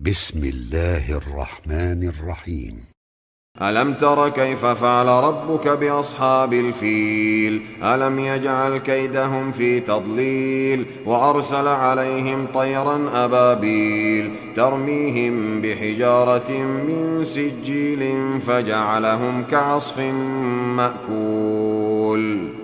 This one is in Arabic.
بسم الله الرحمن الرحيم. ألم تر كيف فعل ربك بأصحاب الفيل ألم يجعل كيدهم في تضليل وأرسل عليهم طيرا أبابيل ترميهم بحجارة من سجيل فجعلهم كعصف مأكول.